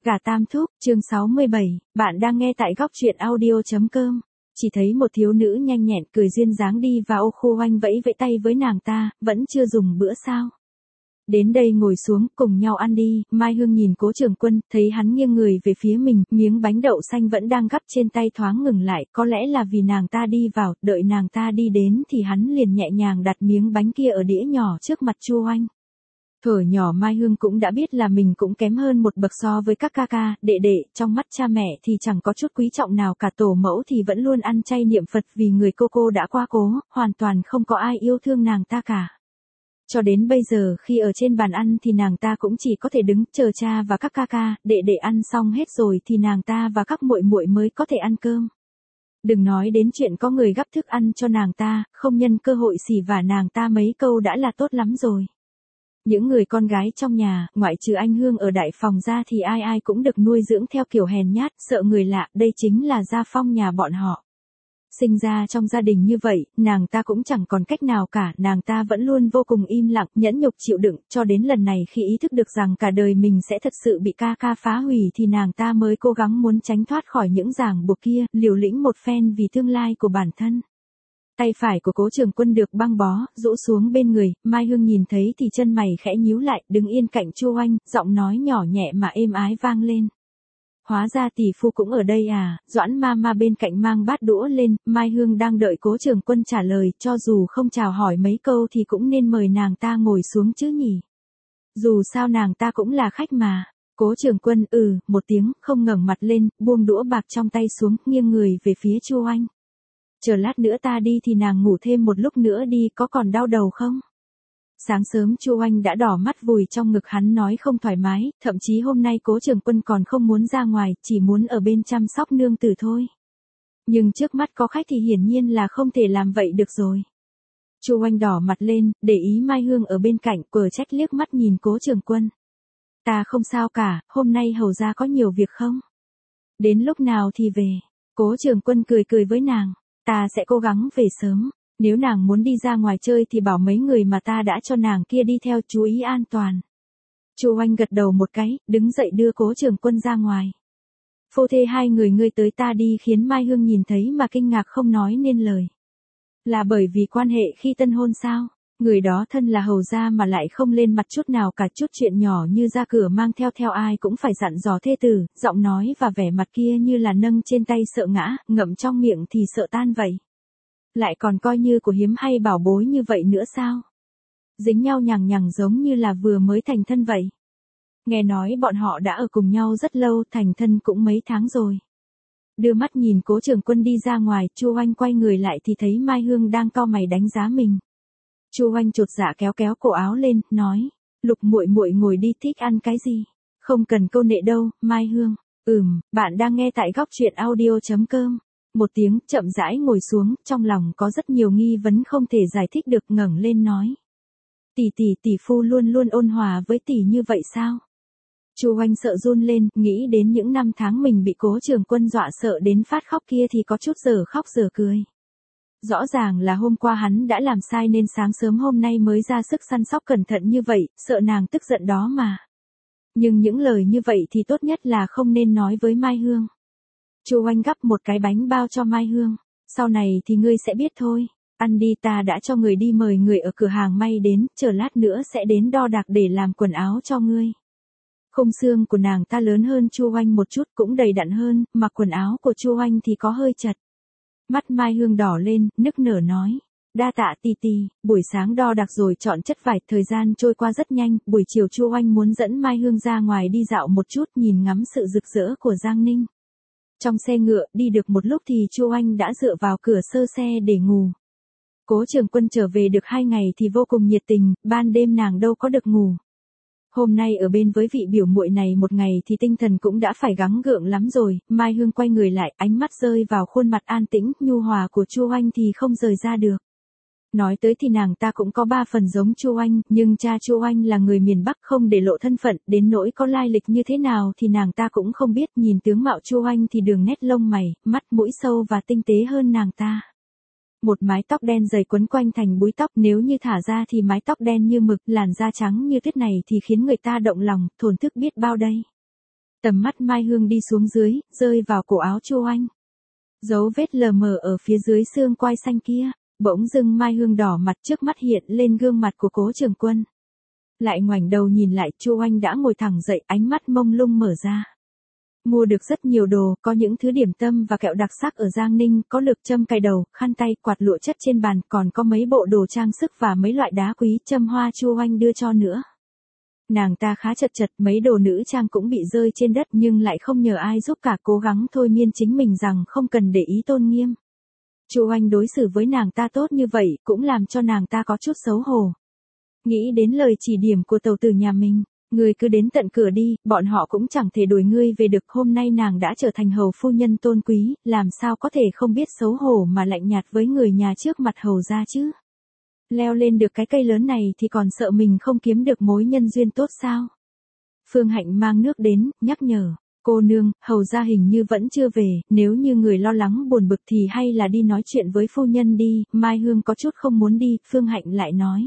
Gà Tam Thúc, chương 67, bạn đang nghe tại góc truyện audio.com. Chỉ thấy một thiếu nữ nhanh nhẹn cười duyên dáng đi vào khu oanh vẫy vẫy tay với nàng ta, vẫn chưa dùng bữa sao. Đến đây ngồi xuống, cùng nhau ăn đi. Mai Hương nhìn Cố Trường Quân, thấy hắn nghiêng người về phía mình, miếng bánh đậu xanh vẫn đang gắp trên tay thoáng ngừng lại, có lẽ là vì nàng ta đi vào, đợi nàng ta đi đến thì hắn liền nhẹ nhàng đặt miếng bánh kia ở đĩa nhỏ trước mặt Chu Oanh. Thuở nhỏ Mai Hương cũng đã biết là mình cũng kém hơn một bậc so với các ca ca, đệ đệ, trong mắt cha mẹ thì chẳng có chút quý trọng nào cả, tổ mẫu thì vẫn luôn ăn chay niệm Phật vì người cô đã qua cố, hoàn toàn không có ai yêu thương nàng ta cả. Cho đến bây giờ khi ở trên bàn ăn thì nàng ta cũng chỉ có thể đứng chờ cha và các ca ca, đệ đệ ăn xong hết rồi thì nàng ta và các muội muội mới có thể ăn cơm. Đừng nói đến chuyện có người gắp thức ăn cho nàng ta, không nhân cơ hội xỉ vả nàng ta mấy câu đã là tốt lắm rồi. Những người con gái trong nhà, ngoại trừ anh Hương ở đại phòng ra thì ai ai cũng được nuôi dưỡng theo kiểu hèn nhát, sợ người lạ, đây chính là gia phong nhà bọn họ. Sinh ra trong gia đình như vậy, nàng ta cũng chẳng còn cách nào cả, nàng ta vẫn luôn vô cùng im lặng, nhẫn nhục chịu đựng, cho đến lần này khi ý thức được rằng cả đời mình sẽ thật sự bị ca ca phá hủy thì nàng ta mới cố gắng muốn tránh thoát khỏi những ràng buộc kia, liều lĩnh một phen vì tương lai của bản thân. Tay phải của Cố Trường Quân được băng bó, rũ xuống bên người, Mai Hương nhìn thấy thì chân mày khẽ nhíu lại, đứng yên cạnh Chu Oanh, giọng nói nhỏ nhẹ mà êm ái vang lên. Hóa ra tỷ phu cũng ở đây à, Doãn Mama bên cạnh mang bát đũa lên, Mai Hương đang đợi Cố Trường Quân trả lời, cho dù không chào hỏi mấy câu thì cũng nên mời nàng ta ngồi xuống chứ nhỉ. Dù sao nàng ta cũng là khách mà. Cố Trường Quân một tiếng, không ngẩng mặt lên, buông đũa bạc trong tay xuống, nghiêng người về phía Chu Oanh. Chờ lát nữa ta đi thì nàng ngủ thêm một lúc nữa đi, có còn đau đầu không? Sáng sớm Chu Oanh đã đỏ mắt vùi trong ngực hắn nói không thoải mái, thậm chí hôm nay Cố Trường Quân còn không muốn ra ngoài, chỉ muốn ở bên chăm sóc nương tử thôi. Nhưng trước mắt có khách thì hiển nhiên là không thể làm vậy được rồi. Chu Oanh đỏ mặt lên, để ý Mai Hương ở bên cạnh, quở trách liếc mắt nhìn Cố Trường Quân. Ta không sao cả, hôm nay hầu ra có nhiều việc không? Đến lúc nào thì về? Cố Trường Quân cười với nàng. Ta sẽ cố gắng về sớm, nếu nàng muốn đi ra ngoài chơi thì bảo mấy người mà ta đã cho nàng kia đi theo, chú ý an toàn. Chu Oanh gật đầu một cái, đứng dậy đưa Cố Trường Quân ra ngoài. Phô thê hai người ngươi tới ta đi khiến Mai Hương nhìn thấy mà kinh ngạc không nói nên lời. Là bởi vì quan hệ khi tân hôn sao? Người đó thân là hầu gia mà lại không lên mặt chút nào cả, chút chuyện nhỏ như ra cửa mang theo ai cũng phải dặn dò thê tử, giọng nói và vẻ mặt kia như là nâng trên tay sợ ngã, ngậm trong miệng thì sợ tan vậy. Lại còn coi như của hiếm hay bảo bối như vậy nữa sao? Dính nhau nhằng nhằng giống như là vừa mới thành thân vậy. Nghe nói bọn họ đã ở cùng nhau rất lâu, thành thân cũng mấy tháng rồi. Đưa mắt nhìn Cố Trường Quân đi ra ngoài, Chu Oanh quay người lại thì thấy Mai Hương đang cau mày đánh giá mình. Chu Oanh chột dạ kéo cổ áo lên, nói, Lục muội muội ngồi đi, thích ăn cái gì? Không cần câu nệ đâu, Mai Hương. Bạn đang nghe tại góc truyện audio.com. Một tiếng, chậm rãi ngồi xuống, trong lòng có rất nhiều nghi vấn không thể giải thích được, ngẩng lên nói. Tỷ phu luôn luôn ôn hòa với tỷ như vậy sao? Chu Oanh sợ run lên, nghĩ đến những năm tháng mình bị Cố Trường Quân dọa sợ đến phát khóc kia thì có chút giờ khóc giờ cười. Rõ ràng là hôm qua hắn đã làm sai nên sáng sớm hôm nay mới ra sức săn sóc cẩn thận như vậy, sợ nàng tức giận đó mà. Nhưng những lời như vậy thì tốt nhất là không nên nói với Mai Hương. Chu Oanh gắp một cái bánh bao cho Mai Hương. Sau này thì ngươi sẽ biết thôi. Ăn đi, ta đã cho người đi mời người ở cửa hàng may đến, chờ lát nữa sẽ đến đo đạc để làm quần áo cho ngươi. Khung xương của nàng ta lớn hơn Chu Oanh một chút, cũng đầy đặn hơn, mặc quần áo của Chu Oanh thì có hơi chật. Mắt Mai Hương đỏ lên, nức nở nói. Đa tạ tỷ, buổi sáng đo đạc rồi chọn chất vải, thời gian trôi qua rất nhanh, buổi chiều Chu Oanh muốn dẫn Mai Hương ra ngoài đi dạo một chút, nhìn ngắm sự rực rỡ của Giang Ninh. Trong xe ngựa, đi được một lúc thì Chu Oanh đã dựa vào cửa sơ xe để ngủ. Cố Trường Quân trở về được 2 ngày thì vô cùng nhiệt tình, ban đêm nàng đâu có được ngủ. Hôm nay ở bên với vị biểu muội này một ngày thì tinh thần cũng đã phải gắng gượng lắm rồi. Mai Hương quay người lại, ánh mắt rơi vào khuôn mặt an tĩnh, nhu hòa của Chu Oanh thì không rời ra được. Nói tới thì nàng ta cũng có 3 phần giống Chu Oanh, nhưng cha Chu Oanh là người miền Bắc không để lộ thân phận, đến nỗi có lai lịch như thế nào thì nàng ta cũng không biết. Nhìn tướng mạo Chu Oanh thì đường nét lông mày, mắt mũi sâu và tinh tế hơn nàng ta. Một mái tóc đen dày quấn quanh thành búi tóc, nếu như thả ra thì mái tóc đen như mực, làn da trắng như tuyết này thì khiến người ta động lòng, thổn thức biết bao đây. Tầm mắt Mai Hương đi xuống dưới, rơi vào cổ áo Chu Oanh. Dấu vết lờ mờ ở phía dưới xương quai xanh kia, bỗng dưng Mai Hương đỏ mặt, trước mắt hiện lên gương mặt của Cố Trường Quân. Lại ngoảnh đầu nhìn lại, Chu Oanh đã ngồi thẳng dậy, ánh mắt mông lung mở ra. Mua được rất nhiều đồ, có những thứ điểm tâm và kẹo đặc sắc ở Giang Ninh, có lược châm cài đầu, khăn tay, quạt lụa chất trên bàn, còn có mấy bộ đồ trang sức và mấy loại đá quý, châm hoa Chu Oanh đưa cho nữa. Nàng ta khá chật chật, mấy đồ nữ trang cũng bị rơi trên đất nhưng lại không nhờ ai giúp cả, cố gắng thôi miên chính mình rằng không cần để ý tôn nghiêm. Chu Oanh đối xử với nàng ta tốt như vậy cũng làm cho nàng ta có chút xấu hổ. Nghĩ đến lời chỉ điểm của tàu tử nhà mình, ngươi cứ đến tận cửa đi, bọn họ cũng chẳng thể đuổi ngươi về được, hôm nay nàng đã trở thành hầu phu nhân tôn quý, làm sao có thể không biết xấu hổ mà lạnh nhạt với người nhà trước mặt hầu gia chứ. Leo lên được cái cây lớn này thì còn sợ mình không kiếm được mối nhân duyên tốt sao? Phương Hạnh mang nước đến, nhắc nhở, cô nương, hầu gia hình như vẫn chưa về, nếu như người lo lắng buồn bực thì hay là đi nói chuyện với phu nhân đi. Mai Hương có chút không muốn đi, Phương Hạnh lại nói.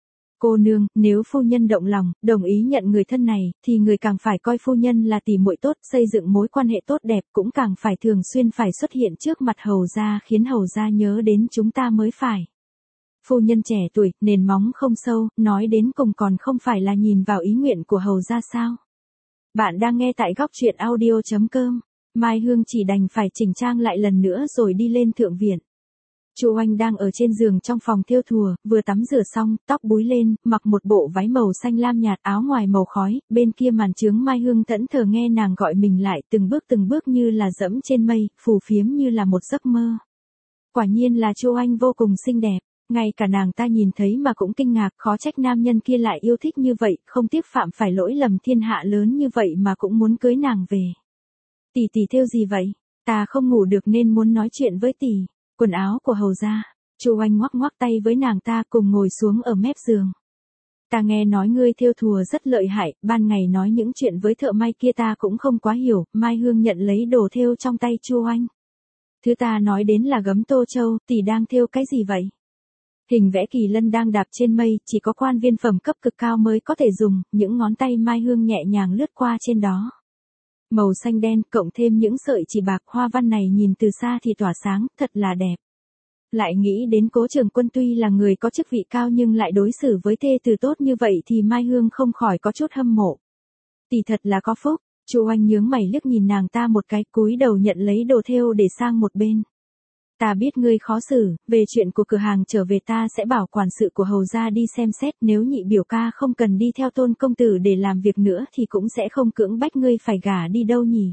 Cô nương, nếu phu nhân động lòng, đồng ý nhận người thân này, thì người càng phải coi phu nhân là tỷ muội tốt, xây dựng mối quan hệ tốt đẹp, cũng càng phải thường xuyên phải xuất hiện trước mặt hầu gia, khiến hầu gia nhớ đến chúng ta mới phải. Phu nhân trẻ tuổi, nền móng không sâu, nói đến cùng còn không phải là nhìn vào ý nguyện của hầu gia sao. Bạn đang nghe tại góc truyện audio.com. Mai Hương chỉ đành phải chỉnh trang lại lần nữa rồi đi lên thượng viện. Chu Oanh đang ở trên giường trong phòng thêu thùa, vừa tắm rửa xong, tóc búi lên, mặc một bộ váy màu xanh lam nhạt, áo ngoài màu khói, bên kia màn trướng Mai Hương thẫn thờ nghe nàng gọi mình lại, từng bước như là dẫm trên mây, phù phiếm như là một giấc mơ. Quả nhiên là Chu Oanh vô cùng xinh đẹp, ngay cả nàng ta nhìn thấy mà cũng kinh ngạc, khó trách nam nhân kia lại yêu thích như vậy, không tiếc phạm phải lỗi lầm thiên hạ lớn như vậy mà cũng muốn cưới nàng về. Tỷ tỷ thêu gì vậy? Ta không ngủ được nên muốn nói chuyện với tỷ. Quần áo của hầu gia. Chu Oanh ngoắc ngoắc tay với nàng ta, cùng ngồi xuống ở mép giường. Ta nghe nói ngươi thêu thùa rất lợi hại, ban ngày nói những chuyện với thợ may kia ta cũng không quá hiểu. Mai Hương nhận lấy đồ thêu trong tay Chu Oanh. Thứ ta nói đến là gấm Tô Châu, tỷ đang thêu cái gì vậy? Hình vẽ kỳ lân đang đạp trên mây, chỉ có quan viên phẩm cấp cực cao mới có thể dùng, những ngón tay Mai Hương nhẹ nhàng lướt qua trên đó. Màu xanh đen cộng thêm những sợi chỉ bạc, hoa văn này nhìn từ xa thì tỏa sáng, thật là đẹp. Lại nghĩ đến Cố Trường Quân tuy là người có chức vị cao nhưng lại đối xử với thê tử tốt như vậy thì Mai Hương không khỏi có chút hâm mộ. Tỷ thật là có phúc. Chu Oanh nhướng mày liếc nhìn nàng ta một cái, cúi đầu nhận lấy đồ thêu để sang một bên. Ta biết ngươi khó xử, về chuyện của cửa hàng trở về ta sẽ bảo quản sự của hầu gia đi xem xét, nếu nhị biểu ca không cần đi theo Tôn công tử để làm việc nữa thì cũng sẽ không cưỡng bách ngươi phải gả đi đâu nhỉ.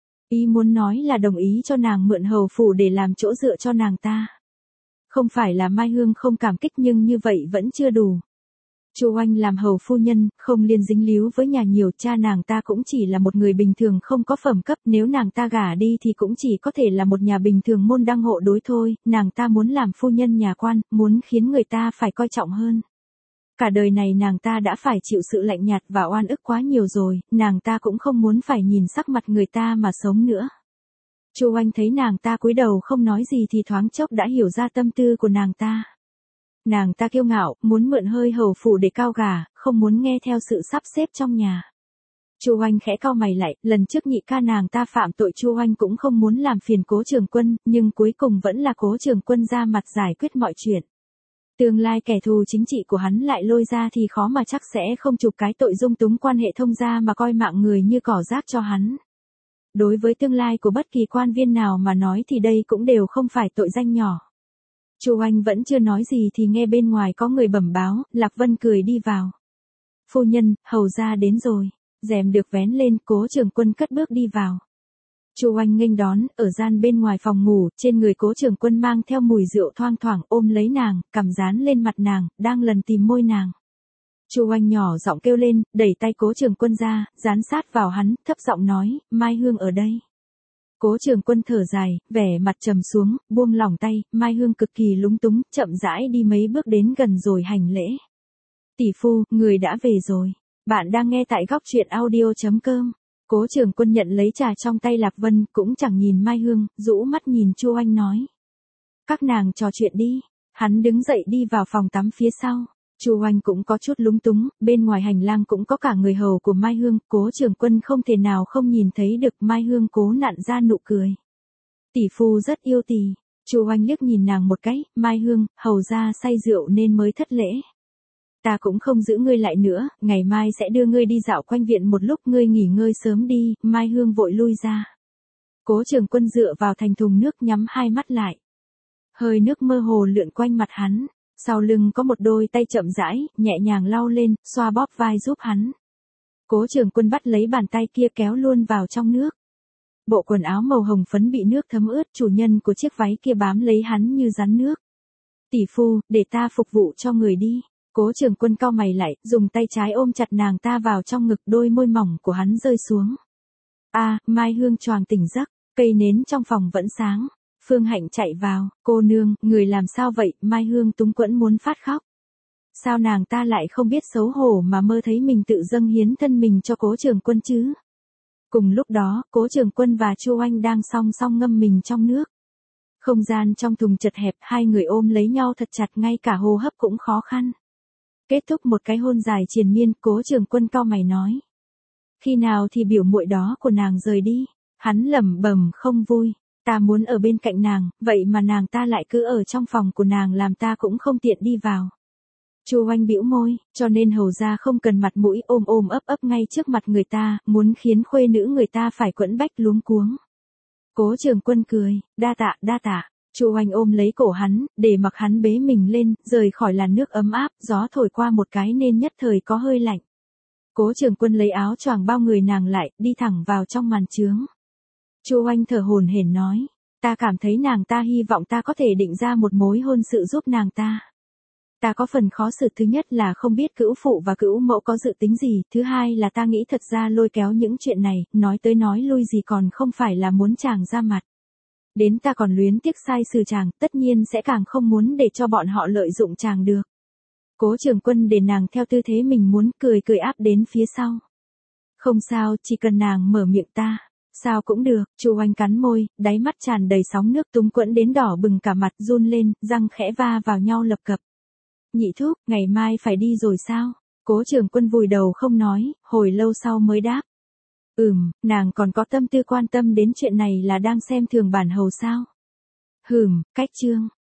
Ý muốn nói là đồng ý cho nàng mượn hầu phủ để làm chỗ dựa cho nàng ta. Không phải là Mai Hương không cảm kích nhưng như vậy vẫn chưa đủ. Chu Oanh làm hầu phu nhân, không liên dính líu với nhà nhiều, cha nàng ta cũng chỉ là một người bình thường không có phẩm cấp, nếu nàng ta gả đi thì cũng chỉ có thể là một nhà bình thường môn đăng hộ đối thôi, nàng ta muốn làm phu nhân nhà quan, muốn khiến người ta phải coi trọng hơn. Cả đời này nàng ta đã phải chịu sự lạnh nhạt và oan ức quá nhiều rồi, nàng ta cũng không muốn phải nhìn sắc mặt người ta mà sống nữa. Chu Oanh thấy nàng ta cúi đầu không nói gì thì thoáng chốc đã hiểu ra tâm tư của nàng ta. Nàng ta kiêu ngạo, muốn mượn hơi hầu phủ để cao gà, không muốn nghe theo sự sắp xếp trong nhà. Chu Oanh khẽ cau mày lại, lần trước nhị ca nàng ta phạm tội Chu Oanh cũng không muốn làm phiền Cố Trường Quân, nhưng cuối cùng vẫn là Cố Trường Quân ra mặt giải quyết mọi chuyện. Tương lai kẻ thù chính trị của hắn lại lôi ra thì khó mà chắc sẽ không chụp cái tội dung túng quan hệ thông gia mà coi mạng người như cỏ rác cho hắn. Đối với tương lai của bất kỳ quan viên nào mà nói thì đây cũng đều không phải tội danh nhỏ. Chu Oanh vẫn chưa nói gì thì nghe bên ngoài có người bẩm báo, Lạc Vân cười đi vào. Phu nhân, hầu gia đến rồi. Rèm được vén lên, Cố Trường Quân cất bước đi vào. Chu Oanh nghênh đón, ở gian bên ngoài phòng ngủ, trên người Cố Trường Quân mang theo mùi rượu thoang thoảng, ôm lấy nàng, cằm dán lên mặt nàng, đang lần tìm môi nàng. Chu Oanh nhỏ giọng kêu lên, đẩy tay Cố Trường Quân ra, dán sát vào hắn, thấp giọng nói, Mai Hương ở đây. Cố Trường Quân thở dài, vẻ mặt trầm xuống, buông lỏng tay, Mai Hương cực kỳ lúng túng, chậm rãi đi mấy bước đến gần rồi hành lễ. Tỷ phu, người đã về rồi. Bạn đang nghe tại góc truyện audio.com. Cố Trường Quân nhận lấy trà trong tay Lạc Vân, cũng chẳng nhìn Mai Hương, rũ mắt nhìn Chu Oanh nói. Các nàng trò chuyện đi. Hắn đứng dậy đi vào phòng tắm phía sau. Chu Oanh cũng có chút lúng túng, bên ngoài hành lang cũng có cả người hầu của Mai Hương, Cố Trường Quân không thể nào không nhìn thấy được Mai Hương cố nặn ra nụ cười. Tỷ phu rất yêu tỷ. Chu Oanh liếc nhìn nàng một cái, Mai Hương, hầu ra say rượu nên mới thất lễ. Ta cũng không giữ ngươi lại nữa, ngày mai sẽ đưa ngươi đi dạo quanh viện một lúc, ngươi nghỉ ngơi sớm đi. Mai Hương vội lui ra. Cố Trường Quân dựa vào thành thùng nước nhắm hai mắt lại. Hơi nước mơ hồ lượn quanh mặt hắn, sau lưng có một đôi tay chậm rãi, nhẹ nhàng lau lên, xoa bóp vai giúp hắn. Cố Trường Quân bắt lấy bàn tay kia kéo luôn vào trong nước. Bộ quần áo màu hồng phấn bị nước thấm ướt, chủ nhân của chiếc váy kia bám lấy hắn như rắn nước. Tỷ phu, để ta phục vụ cho người đi. Cố Trường Quân cau mày lại, dùng tay trái ôm chặt nàng ta vào trong ngực, đôi môi mỏng của hắn rơi xuống. Mai Hương choàng tỉnh giấc, cây nến trong phòng vẫn sáng. Phương Hạnh chạy vào, cô nương, người làm sao vậy? Mai Hương túng quẫn muốn phát khóc. Sao nàng ta lại không biết xấu hổ mà mơ thấy mình tự dâng hiến thân mình cho Cố Trường Quân chứ? Cùng lúc đó, Cố Trường Quân và Chu Oanh đang song song ngâm mình trong nước. Không gian trong thùng chật hẹp, hai người ôm lấy nhau thật chặt, ngay cả hô hấp cũng khó khăn. Kết thúc một cái hôn dài triền miên, Cố Trường Quân cau mày nói. Khi nào thì biểu muội đó của nàng rời đi? Hắn lẩm bẩm không vui. Ta muốn ở bên cạnh nàng, vậy mà nàng ta lại cứ ở trong phòng của nàng, làm ta cũng không tiện đi vào. Chu Oanh bĩu môi, cho nên hầu ra không cần mặt mũi ôm ôm ấp ấp ngay trước mặt người ta, muốn khiến khuê nữ người ta phải quẫn bách luống cuống. Cố Trường Quân cười, đa tạ. Chu Oanh ôm lấy cổ hắn, để mặc hắn bế mình lên, rời khỏi làn nước ấm áp, gió thổi qua một cái nên nhất thời có hơi lạnh. Cố Trường Quân lấy áo choàng bao người nàng lại, đi thẳng vào trong màn chướng. Chu Oanh thở hổn hển nói, ta cảm thấy nàng ta hy vọng ta có thể định ra một mối hôn sự giúp nàng ta. Ta có phần khó xử, thứ nhất là không biết cữu phụ và cữu mẫu có dự tính gì, thứ hai là ta nghĩ thật ra lôi kéo những chuyện này, nói tới nói lui gì còn không phải là muốn chàng ra mặt. Đến ta còn luyến tiếc sai xử chàng, tất nhiên sẽ càng không muốn để cho bọn họ lợi dụng chàng được. Cố Trường Quân để nàng theo tư thế mình muốn, cười áp đến phía sau. Không sao, chỉ cần nàng mở miệng ta. Sao cũng được. Chu Oanh cắn môi, đáy mắt tràn đầy sóng nước, túng quẫn đến đỏ bừng cả mặt, run lên, răng khẽ va vào nhau lập cập. Nhị thúc, ngày mai phải đi rồi sao? Cố Trường Quân vùi đầu không nói, hồi lâu sau mới đáp. Nàng còn có tâm tư quan tâm đến chuyện này là đang xem thường bản hầu sao? Cách chương.